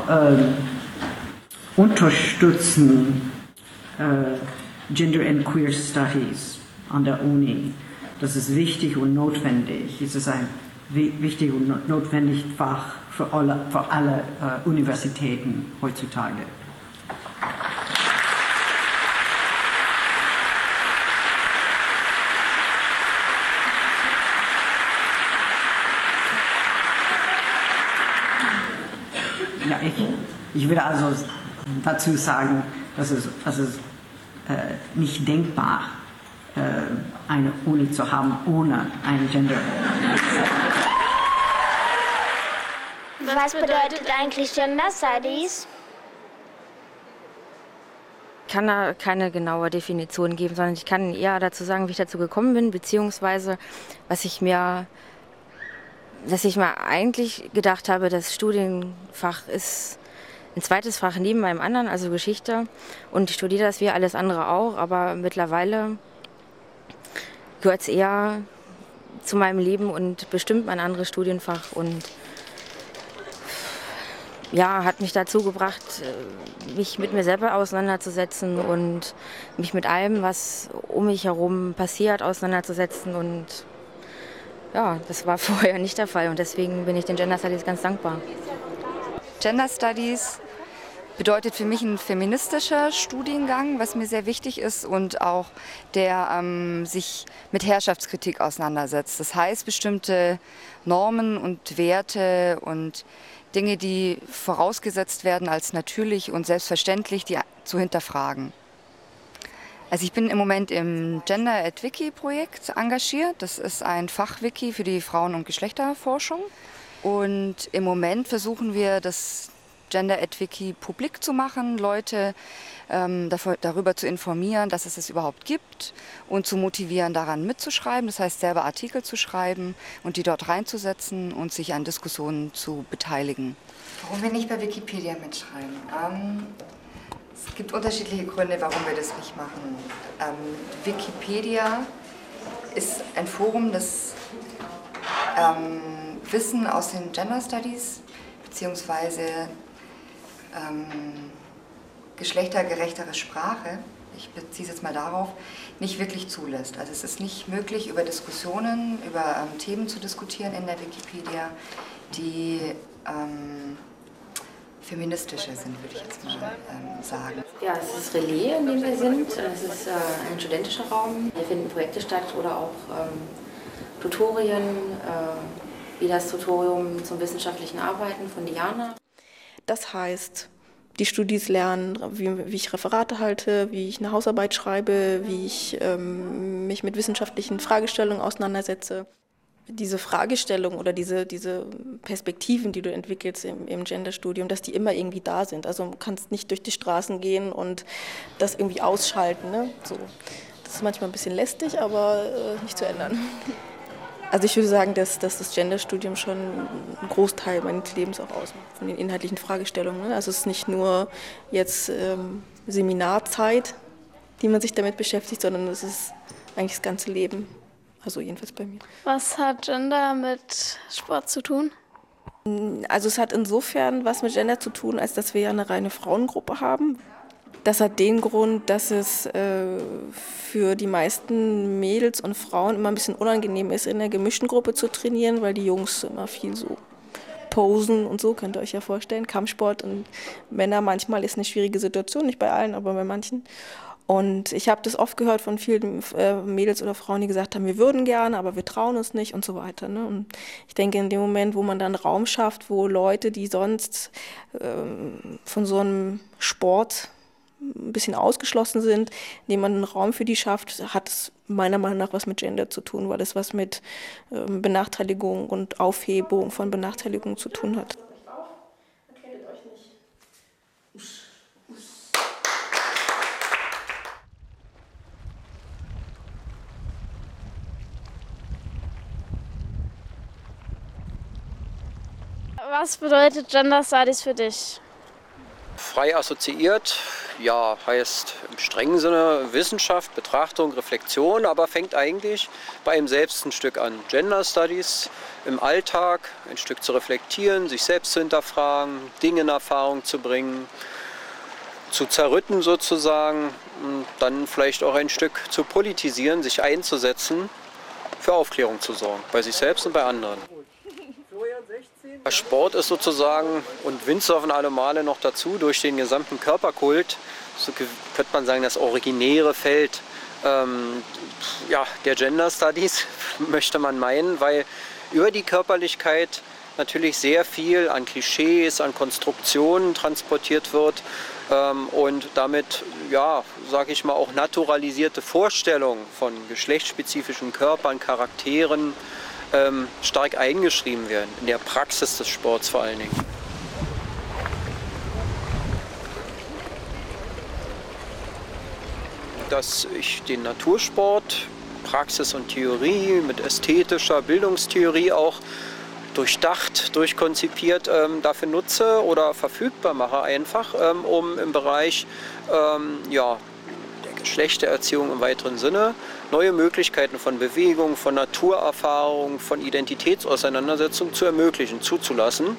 unterstützen Gender and Queer Studies an der Uni. Das ist wichtig und notwendig. Es ist ein wichtig und notwendiges Fach für alle Universitäten heutzutage. Ja, ich würde also dazu sagen, dass es nicht denkbar eine Uni zu haben ohne ein Gender. Was bedeutet eigentlich Gender Studies? Ich kann da keine genaue Definition geben, sondern ich kann eher dazu sagen, wie ich dazu gekommen bin, beziehungsweise dass ich mir eigentlich gedacht habe, das Studienfach ist ein zweites Fach neben meinem anderen, also Geschichte. Und ich studiere das wie alles andere auch, aber mittlerweile gehört es eher zu meinem Leben und bestimmt mein anderes Studienfach. Und ja, hat mich dazu gebracht, mich mit mir selber auseinanderzusetzen und mich mit allem, was um mich herum passiert, auseinanderzusetzen. Und ja, das war vorher nicht der Fall und deswegen bin ich den Gender Studies ganz dankbar. Gender Studies bedeutet für mich ein feministischer Studiengang, was mir sehr wichtig ist und auch der sich mit Herrschaftskritik auseinandersetzt. Das heißt, bestimmte Normen und Werte und Dinge, die vorausgesetzt werden als natürlich und selbstverständlich, die zu hinterfragen. Also ich bin im Moment im Gender at Wiki Projekt engagiert. Das ist ein Fachwiki für die Frauen- und Geschlechterforschung. Und im Moment versuchen wir, das Gender at Wiki publik zu machen, Leute darüber zu informieren, dass es überhaupt gibt und zu motivieren, daran mitzuschreiben. Das heißt, selber Artikel zu schreiben und die dort reinzusetzen und sich an Diskussionen zu beteiligen. Warum wir nicht bei Wikipedia mitschreiben? Es gibt unterschiedliche Gründe, warum wir das nicht machen. Wikipedia ist ein Forum, das Wissen aus den Gender Studies beziehungsweise geschlechtergerechtere Sprache, ich beziehe es jetzt mal darauf, nicht wirklich zulässt. Also es ist nicht möglich, über Diskussionen, über Themen zu diskutieren in der Wikipedia, die feministischer sind, würde ich jetzt mal sagen. Ja, es ist Relais, in dem wir sind. Es ist ein studentischer Raum. Hier finden Projekte statt oder auch Tutorien, wie das Tutorium zum wissenschaftlichen Arbeiten von Diana. Das heißt, die Studis lernen, wie ich Referate halte, wie ich eine Hausarbeit schreibe, wie ich mich mit wissenschaftlichen Fragestellungen auseinandersetze. Diese Fragestellungen oder diese Perspektiven, die du entwickelst im Genderstudium, dass die immer irgendwie da sind. Also du kannst nicht durch die Straßen gehen und das irgendwie ausschalten. Ne? So. Das ist manchmal ein bisschen lästig, aber nicht zu ändern. Also ich würde sagen, dass das Genderstudium schon einen Großteil meines Lebens auch ausmacht, von den inhaltlichen Fragestellungen. Also es ist nicht nur jetzt Seminarzeit, die man sich damit beschäftigt, sondern es ist eigentlich das ganze Leben. Also jedenfalls bei mir. Was hat Gender mit Sport zu tun? Also es hat insofern was mit Gender zu tun, als dass wir ja eine reine Frauengruppe haben. Das hat den Grund, dass es für die meisten Mädels und Frauen immer ein bisschen unangenehm ist, in einer gemischten Gruppe zu trainieren, weil die Jungs immer viel so posen und so, könnt ihr euch ja vorstellen. Kampfsport und Männer manchmal ist eine schwierige Situation, nicht bei allen, aber bei manchen. Und ich habe das oft gehört von vielen Mädels oder Frauen, die gesagt haben, wir würden gerne, aber wir trauen uns nicht und so weiter. Ne? Und ich denke, in dem Moment, wo man dann Raum schafft, wo Leute, die sonst von so einem Sport ein bisschen ausgeschlossen sind, indem man einen Raum für die schafft, hat es meiner Meinung nach was mit Gender zu tun, weil es was mit Benachteiligung und Aufhebung von Benachteiligung zu tun hat. Was bedeutet Gender Studies für dich? Frei assoziiert, ja, heißt im strengen Sinne Wissenschaft, Betrachtung, Reflexion, aber fängt eigentlich bei einem selbst ein Stück an. Gender Studies im Alltag, ein Stück zu reflektieren, sich selbst zu hinterfragen, Dinge in Erfahrung zu bringen, zu zerrütten sozusagen und dann vielleicht auch ein Stück zu politisieren, sich einzusetzen, für Aufklärung zu sorgen, bei sich selbst und bei anderen. Sport ist sozusagen, und Windsurfen alle Male noch dazu, durch den gesamten Körperkult, so könnte man sagen, das originäre Feld der Gender Studies, möchte man meinen, weil über die Körperlichkeit natürlich sehr viel an Klischees, an Konstruktionen transportiert wird und damit, sage ich mal, auch naturalisierte Vorstellungen von geschlechtsspezifischen Körpern, Charakteren stark eingeschrieben werden, in der Praxis des Sports vor allen Dingen. Dass ich den Natursport, Praxis und Theorie mit ästhetischer Bildungstheorie auch durchdacht, durchkonzipiert dafür nutze oder verfügbar mache einfach, um im Bereich der Geschlechtererziehung im weiteren Sinne neue Möglichkeiten von Bewegung, von Naturerfahrung, von Identitätsauseinandersetzung zu ermöglichen, zuzulassen.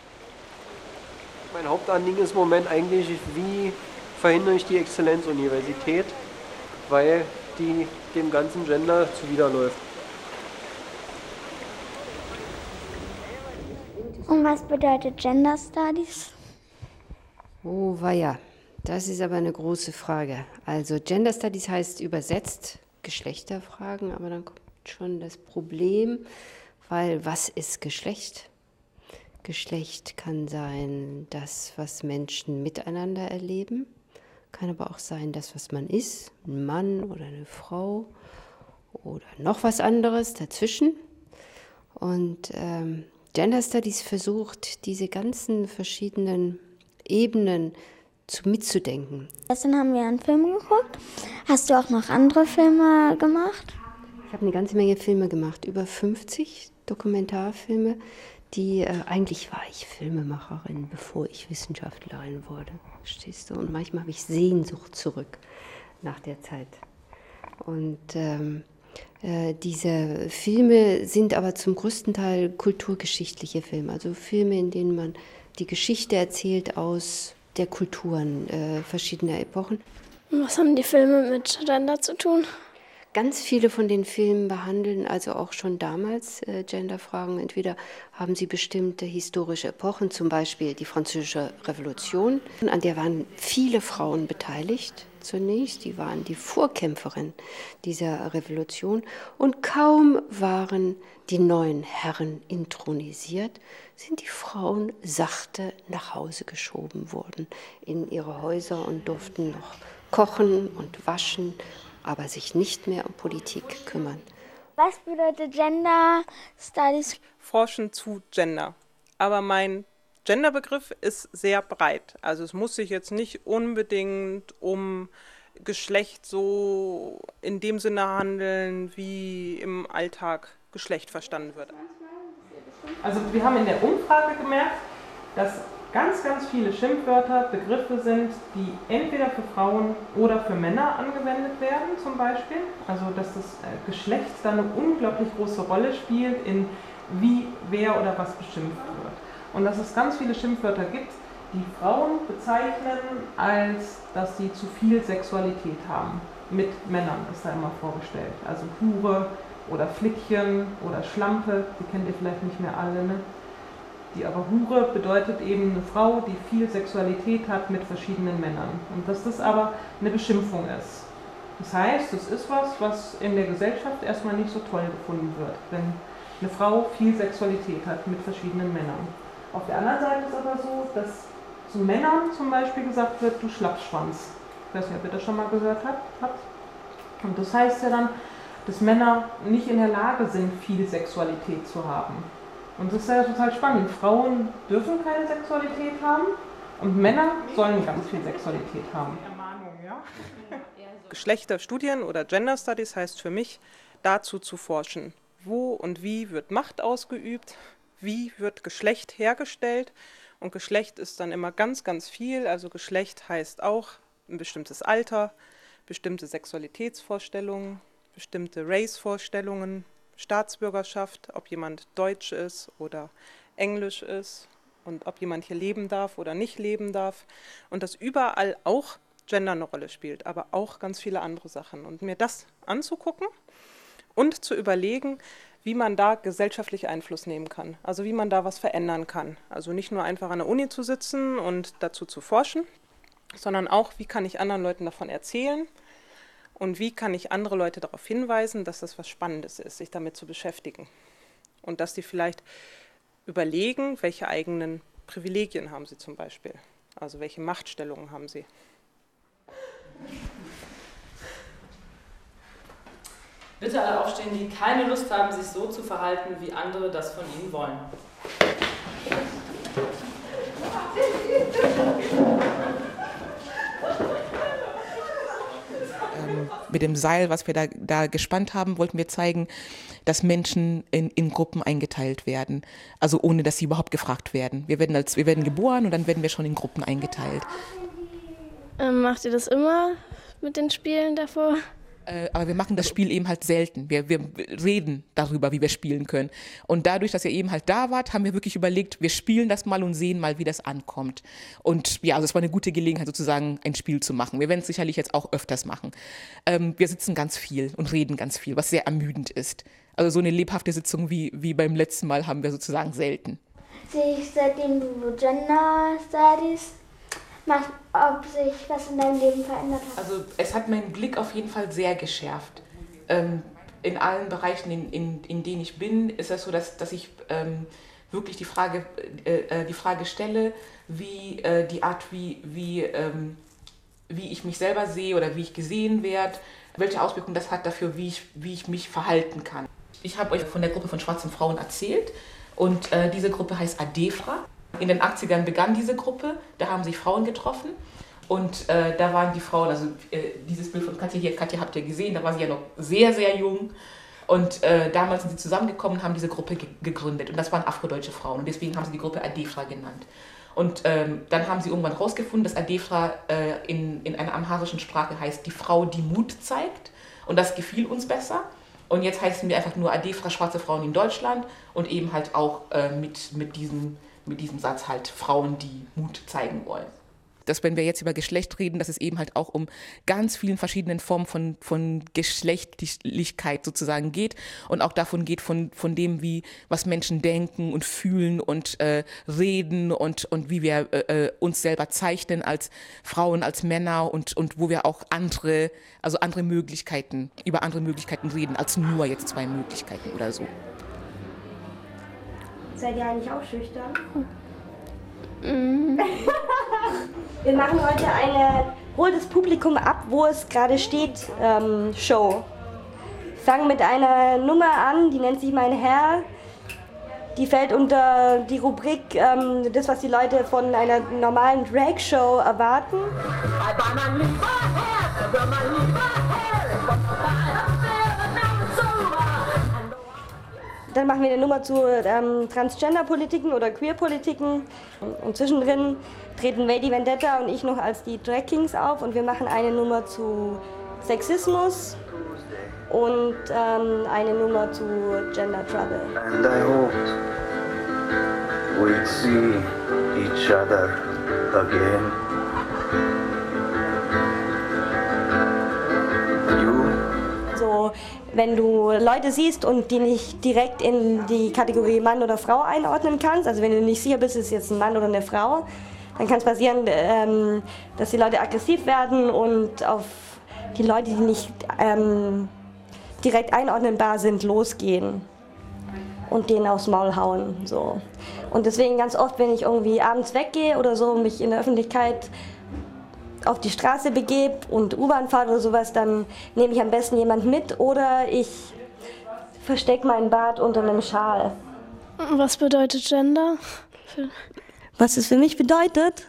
Mein Hauptanliegen ist im Moment eigentlich, wie verhindere ich die Exzellenzuniversität, weil die dem ganzen Gender zuwiderläuft. Und was bedeutet Gender Studies? Oh weia, das ist aber eine große Frage. Also Gender Studies heißt übersetzt Geschlechterfragen, aber dann kommt schon das Problem, weil was ist Geschlecht? Geschlecht kann sein das, was Menschen miteinander erleben, kann aber auch sein das, was man ist, ein Mann oder eine Frau oder noch was anderes dazwischen. Und Gender Studies versucht, diese ganzen verschiedenen Ebenen mitzudenken. Gestern haben wir einen Film geguckt. Hast du auch noch andere Filme gemacht? Ich habe eine ganze Menge Filme gemacht, über 50 Dokumentarfilme. Eigentlich war ich Filmemacherin, bevor ich Wissenschaftlerin wurde, verstehst du? Und manchmal habe ich Sehnsucht zurück nach der Zeit. Und diese Filme sind aber zum größten Teil kulturgeschichtliche Filme, also Filme, in denen man die Geschichte erzählt aus der Kulturen verschiedener Epochen. Was haben die Filme mit Gender zu tun? Ganz viele von den Filmen behandeln also auch schon damals Genderfragen. Entweder haben sie bestimmte historische Epochen, zum Beispiel die Französische Revolution, an der waren viele Frauen beteiligt zunächst. Die waren die Vorkämpferin dieser Revolution. Und kaum waren die neuen Herren intronisiert, sind die Frauen sachte nach Hause geschoben worden in ihre Häuser und durften noch kochen und waschen, aber sich nicht mehr um Politik kümmern. Was bedeutet Gender Studies? Forschen zu Gender. Aber mein Genderbegriff ist sehr breit. Also es muss sich jetzt nicht unbedingt um Geschlecht so in dem Sinne handeln, wie im Alltag Geschlecht verstanden wird. Also wir haben in der Umfrage gemerkt, dass ganz, ganz viele Schimpfwörter Begriffe sind, die entweder für Frauen oder für Männer angewendet werden zum Beispiel. Also dass das Geschlecht da eine unglaublich große Rolle spielt in wie, wer oder was beschimpft wird. Und dass es ganz viele Schimpfwörter gibt, die Frauen bezeichnen, als dass sie zu viel Sexualität haben. Mit Männern ist da immer vorgestellt. Also Hure oder Flickchen oder Schlampe, die kennt ihr vielleicht nicht mehr alle, ne? Aber Hure bedeutet eben eine Frau, die viel Sexualität hat mit verschiedenen Männern. Und dass das aber eine Beschimpfung ist. Das heißt, es ist was in der Gesellschaft erstmal nicht so toll gefunden wird, wenn eine Frau viel Sexualität hat mit verschiedenen Männern. Auf der anderen Seite ist aber so, dass zu Männern zum Beispiel gesagt wird, du Schlappschwanz. Ich weiß nicht, ob ihr das schon mal gehört habt. Und das heißt ja dann, dass Männer nicht in der Lage sind, viel Sexualität zu haben. Und das ist ja total spannend. Frauen dürfen keine Sexualität haben und Männer sollen ganz viel Sexualität haben. Geschlechterstudien oder Gender Studies heißt für mich, dazu zu forschen, wo und wie wird Macht ausgeübt, wie wird Geschlecht hergestellt. Und Geschlecht ist dann immer ganz, ganz viel. Also Geschlecht heißt auch ein bestimmtes Alter, bestimmte Sexualitätsvorstellungen, bestimmte Race-Vorstellungen, Staatsbürgerschaft, ob jemand deutsch ist oder englisch ist und ob jemand hier leben darf oder nicht leben darf. Und dass überall auch Gender eine Rolle spielt, aber auch ganz viele andere Sachen. Und mir das anzugucken und zu überlegen, wie man da gesellschaftlich Einfluss nehmen kann, also wie man da was verändern kann. Also nicht nur einfach an der Uni zu sitzen und dazu zu forschen, sondern auch, wie kann ich anderen Leuten davon erzählen und wie kann ich andere Leute darauf hinweisen, dass das was Spannendes ist, sich damit zu beschäftigen. Und dass die vielleicht überlegen, welche eigenen Privilegien haben sie zum Beispiel, also welche Machtstellungen haben sie. Bitte alle aufstehen, die keine Lust haben, sich so zu verhalten, wie andere das von ihnen wollen. Mit dem Seil, was wir da gespannt haben, wollten wir zeigen, dass Menschen in Gruppen eingeteilt werden. Also ohne, dass sie überhaupt gefragt werden. Wir werden geboren und dann werden wir schon in Gruppen eingeteilt. Macht ihr das immer mit den Spielen davor? Aber wir machen das Spiel eben halt selten. Wir reden darüber, wie wir spielen können. Und dadurch, dass ihr eben halt da wart, haben wir wirklich überlegt, wir spielen das mal und sehen mal, wie das ankommt. Und ja, also es war eine gute Gelegenheit, sozusagen ein Spiel zu machen. Wir werden es sicherlich jetzt auch öfters machen. Wir sitzen ganz viel und reden ganz viel, was sehr ermüdend ist. Also so eine lebhafte Sitzung wie beim letzten Mal haben wir sozusagen selten. Sehe ich, seitdem du Gender Studies machst, ob sich was in deinem Leben verändert hat? Also es hat meinen Blick auf jeden Fall sehr geschärft. In allen Bereichen, in denen ich bin, ist es so, dass ich wirklich die Frage stelle, wie die Art, wie ich mich selber sehe oder wie ich gesehen werde, welche Auswirkungen das hat dafür, wie ich mich verhalten kann. Ich habe euch von der Gruppe von schwarzen Frauen erzählt und diese Gruppe heißt ADEFRA. In den 80ern begann diese Gruppe, da haben sich Frauen getroffen und da waren die Frauen, also dieses Bild von Katja hier, Katja habt ihr gesehen, da war sie ja noch sehr, sehr jung und damals sind sie zusammengekommen und haben diese Gruppe gegründet und das waren afrodeutsche Frauen und deswegen haben sie die Gruppe ADEFRA genannt. Und dann haben sie irgendwann herausgefunden, dass ADEFRA in einer amharischen Sprache heißt, die Frau, die Mut zeigt und das gefiel uns besser. Und jetzt heißen wir einfach nur ADEFRA, schwarze Frauen in Deutschland und eben halt auch mit diesem Satz halt Frauen, die Mut zeigen wollen. Dass wenn wir jetzt über Geschlecht reden, dass es eben halt auch um ganz vielen verschiedenen Formen von Geschlechtlichkeit sozusagen geht und auch davon geht von dem, was Menschen denken und fühlen und reden und wie wir uns selber zeichnen als Frauen, als Männer und wo wir auch über andere Möglichkeiten reden, als nur jetzt 2 Möglichkeiten oder so. Seid ihr eigentlich auch schüchtern? Wir machen heute eine Hol das Publikum ab, wo es gerade steht, Show. Wir fangen mit einer Nummer an, die nennt sich Mein Herr. Die fällt unter die Rubrik, das, was die Leute von einer normalen Drag-Show erwarten. Dann machen wir eine Nummer zu Transgender-Politiken oder Queer-Politiken. Und zwischendrin treten Lady Vendetta und ich noch als die Drag Kings auf. Und wir machen eine Nummer zu Sexismus und eine Nummer zu Gender Trouble. And I hoped we'd see each other again. So, wenn du Leute siehst und die nicht direkt in die Kategorie Mann oder Frau einordnen kannst, also wenn du nicht sicher bist, ist es jetzt ein Mann oder eine Frau, dann kann es passieren, dass die Leute aggressiv werden und auf die Leute, die nicht direkt einordnenbar sind, losgehen und denen aufs Maul hauen. So. Und deswegen ganz oft, wenn ich irgendwie abends weggehe oder so, mich in der Öffentlichkeit auf die Straße begebe und U-Bahn fahre oder sowas, dann nehme ich am besten jemand mit oder ich verstecke meinen Bart unter einem Schal. Was bedeutet Gender? Was es für mich bedeutet?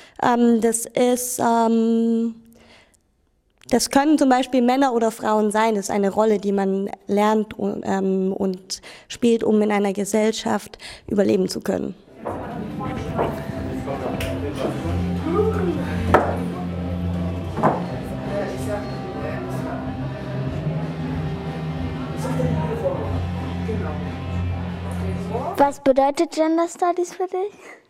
Das können zum Beispiel Männer oder Frauen sein. Das ist eine Rolle, die man lernt und spielt, um in einer Gesellschaft überleben zu können. Was bedeutet Gender Studies für dich?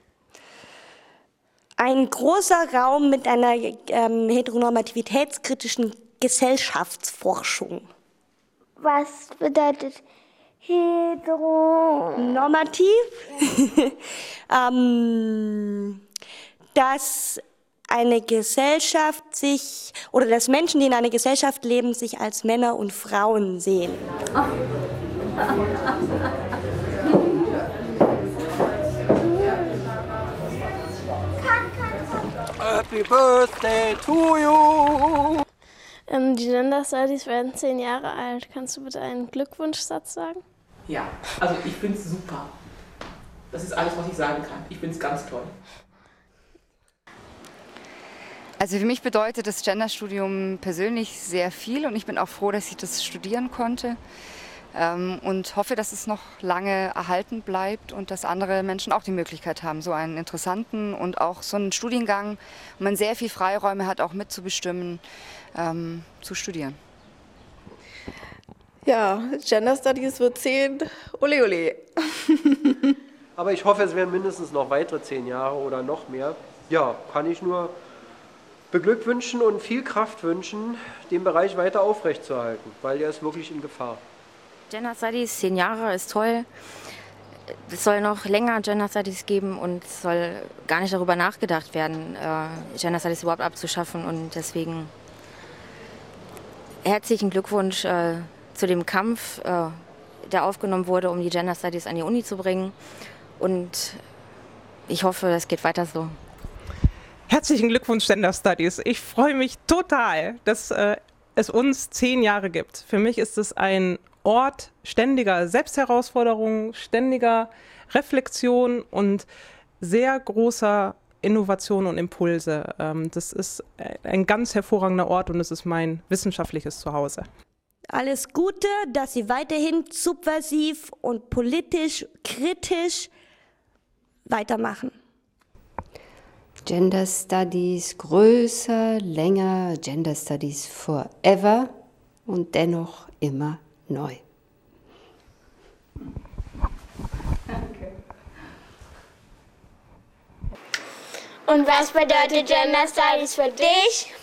Ein großer Raum mit einer heteronormativitätskritischen Gesellschaftsforschung. Was bedeutet heteronormativ? Dass eine Gesellschaft sich, oder dass Menschen, die in einer Gesellschaft leben, sich als Männer und Frauen sehen. Happy Birthday to you! Die Gender Studies werden 10 Jahre alt. Kannst du bitte einen Glückwunschsatz sagen? Ja, also ich finde es super. Das ist alles, was ich sagen kann. Ich finde es ganz toll. Also für mich bedeutet das Genderstudium persönlich sehr viel und ich bin auch froh, dass ich das studieren konnte und hoffe, dass es noch lange erhalten bleibt und dass andere Menschen auch die Möglichkeit haben, so einen interessanten und auch so einen Studiengang, wo man sehr viel Freiräume hat, auch mitzubestimmen, zu studieren. Ja, Gender Studies wird 10, ole ole. Aber ich hoffe, es werden mindestens noch weitere 10 Jahre oder noch mehr. Ja, kann ich nur beglückwünschen und viel Kraft wünschen, den Bereich weiter aufrechtzuerhalten, weil er ist wirklich in Gefahr. Gender Studies, 10 Jahre ist toll. Es soll noch länger Gender Studies geben und es soll gar nicht darüber nachgedacht werden, Gender Studies überhaupt abzuschaffen. Und deswegen herzlichen Glückwunsch zu dem Kampf, der aufgenommen wurde, um die Gender Studies an die Uni zu bringen. Und ich hoffe, es geht weiter so. Herzlichen Glückwunsch, Gender Studies. Ich freue mich total, dass es uns 10 Jahre gibt. Für mich ist es ein Ort ständiger Selbstherausforderungen, ständiger Reflexion und sehr großer Innovation und Impulse. Das ist ein ganz hervorragender Ort und es ist mein wissenschaftliches Zuhause. Alles Gute, dass Sie weiterhin subversiv und politisch kritisch weitermachen. Gender Studies größer, länger, Gender Studies forever und dennoch immer neu. Und was bedeutet Gender Studies für dich?